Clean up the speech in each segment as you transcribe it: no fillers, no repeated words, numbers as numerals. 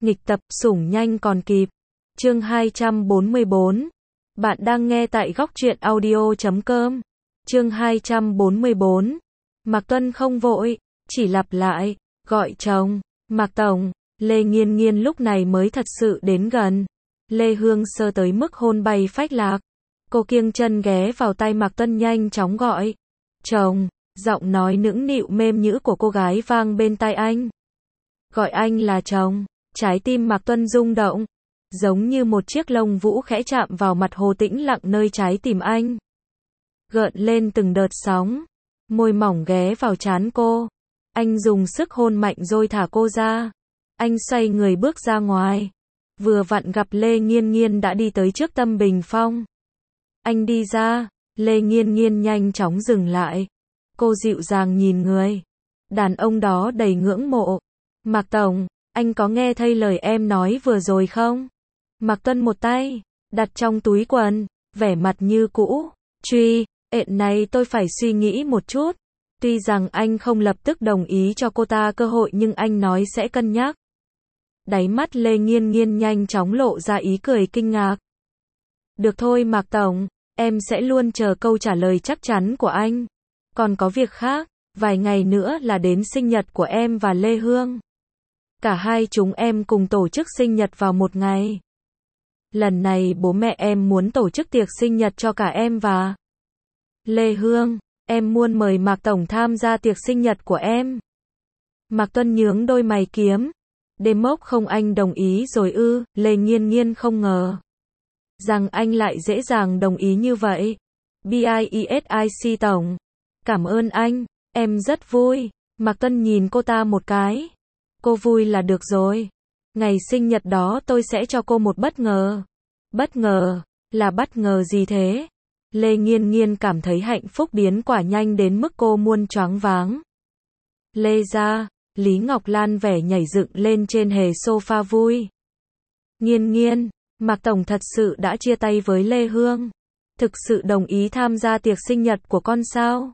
Nghịch tập, sủng nhanh còn kịp. Chương 244. Bạn đang nghe tại góc truyện audio.com. Chương 244. Mạc Tuân không vội, chỉ lặp lại, gọi chồng, Mạc Tổng. Lê Nghiên Nghiên lúc này mới thật sự đến gần. Lê Hương Sơ tới mức hôn bay phách lạc. Cô kiêng chân ghé vào tay Mạc Tuân nhanh chóng gọi. Chồng, giọng nói nũng nịu mềm nhũ của cô gái vang bên tai anh. Gọi anh là chồng, trái tim Mạc Tuân rung động. Giống như một chiếc lông vũ khẽ chạm vào mặt hồ tĩnh lặng nơi trái tim anh. Gợn lên từng đợt sóng. Môi mỏng ghé vào trán cô. Anh dùng sức hôn mạnh rồi thả cô ra. Anh xoay người bước ra ngoài. Vừa vặn gặp Lê Nghiên Nghiên đã đi tới trước Tâm Bình Phong. Anh đi ra, Lê Nghiên Nghiên nhanh chóng dừng lại. Cô dịu dàng nhìn người đàn ông đó đầy ngưỡng mộ. Mạc Tổng, anh có nghe thấy lời em nói vừa rồi không? Mạc Tuân một tay đặt trong túi quần, vẻ mặt như cũ. Truy, ện này tôi phải suy nghĩ một chút. Tuy rằng anh không lập tức đồng ý cho cô ta cơ hội nhưng anh nói sẽ cân nhắc. Đáy mắt Lê Nghiên Nghiên nhanh chóng lộ ra ý cười kinh ngạc. Được thôi Mạc Tổng, em sẽ luôn chờ câu trả lời chắc chắn của anh. Còn có việc khác, vài ngày nữa là đến sinh nhật của em và Lê Hương. Cả hai chúng em cùng tổ chức sinh nhật vào một ngày. Lần này bố mẹ em muốn tổ chức tiệc sinh nhật cho cả em và Lê Hương. Em muốn mời Mạc Tổng tham gia tiệc sinh nhật của em. Mạc Tuân nhướng đôi mày kiếm. Đêm mốc không anh đồng ý rồi ư? Lê Nghiên Nghiên không ngờ rằng anh lại dễ dàng đồng ý như vậy. BIESIC Tổng. Cảm ơn anh, em rất vui. Mạc Tuân nhìn cô ta một cái. Cô vui là được rồi. Ngày sinh nhật đó tôi sẽ cho cô một bất ngờ. Bất ngờ? Là bất ngờ gì thế? Lê Nghiên Nghiên cảm thấy hạnh phúc biến quả nhanh đến mức cô muốn choáng váng. Lê gia, Lý Ngọc Lan vẻ nhảy dựng lên trên hề sofa vui. Nghiên Nghiên, Mạc Tổng thật sự đã chia tay với Lê Hương. Thực sự đồng ý tham gia tiệc sinh nhật của con sao?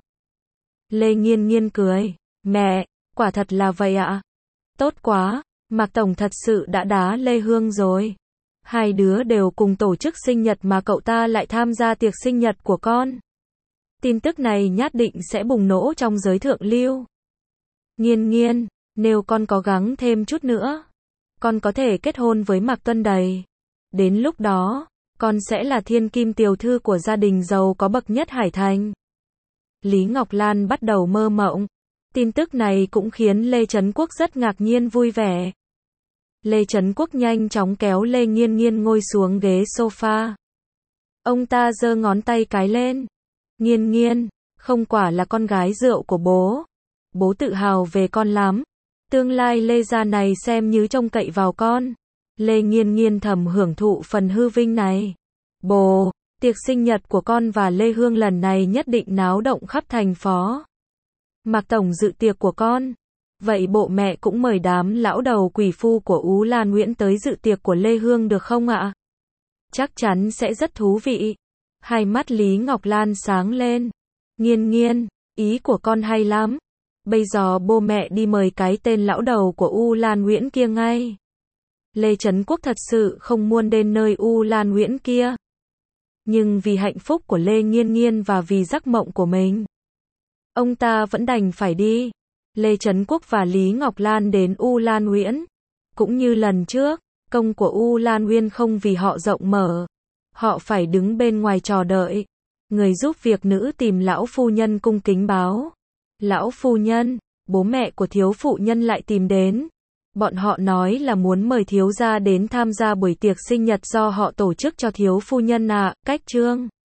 Lê Nghiên Nghiên cười. Mẹ, quả thật là vậy ạ. Tốt quá, Mạc Tổng thật sự đã đá Lê Hương rồi. Hai đứa đều cùng tổ chức sinh nhật mà cậu ta lại tham gia tiệc sinh nhật của con. Tin tức này nhất định sẽ bùng nổ trong giới thượng lưu. Nghiên Nghiên, nếu con có gắng thêm chút nữa, con có thể kết hôn với Mạc Tuân đầy. Đến lúc đó, con sẽ là thiên kim tiểu thư của gia đình giàu có bậc nhất Hải Thành. Lý Ngọc Lan bắt đầu mơ mộng. Tin tức này cũng khiến Lê Trấn Quốc rất ngạc nhiên vui vẻ. Lê Trấn Quốc nhanh chóng kéo Lê Nghiên Nghiên ngồi xuống ghế sofa. Ông ta giơ ngón tay cái lên. Nghiên Nghiên, không quả là con gái rượu của bố. Bố tự hào về con lắm. Tương lai Lê gia này xem như trông cậy vào con. Lê Nghiên Nghiên thầm hưởng thụ phần hư vinh này. Bố, tiệc sinh nhật của con và Lê Hương lần này nhất định náo động khắp thành phố. Mạc Tổng dự tiệc của con. Vậy bộ mẹ cũng mời đám lão đầu quỷ phu của Ú Lan Nguyễn tới dự tiệc của Lê Hương được không ạ? Chắc chắn sẽ rất thú vị. Hai mắt Lý Ngọc Lan sáng lên. Nghiên Nghiên, ý của con hay lắm. Bây giờ bố mẹ đi mời cái tên lão đầu của U Lan Nguyễn kia ngay. Lê Trấn Quốc thật sự không muốn đến nơi U Lan Nguyễn kia. Nhưng vì hạnh phúc của Lê Nghiên Nghiên và vì giấc mộng của mình, ông ta vẫn đành phải đi. Lê Trấn Quốc và Lý Ngọc Lan đến U Lan Nguyễn. Cũng như lần trước, công của U Lan Nguyễn không vì họ rộng mở. Họ phải đứng bên ngoài chờ đợi. Người giúp việc nữ tìm lão phu nhân cung kính báo. Lão phu nhân, bố mẹ của thiếu phụ nhân lại tìm đến. Bọn họ nói là muốn mời thiếu gia đến tham gia buổi tiệc sinh nhật do họ tổ chức cho thiếu phu nhân ạ. Cách chương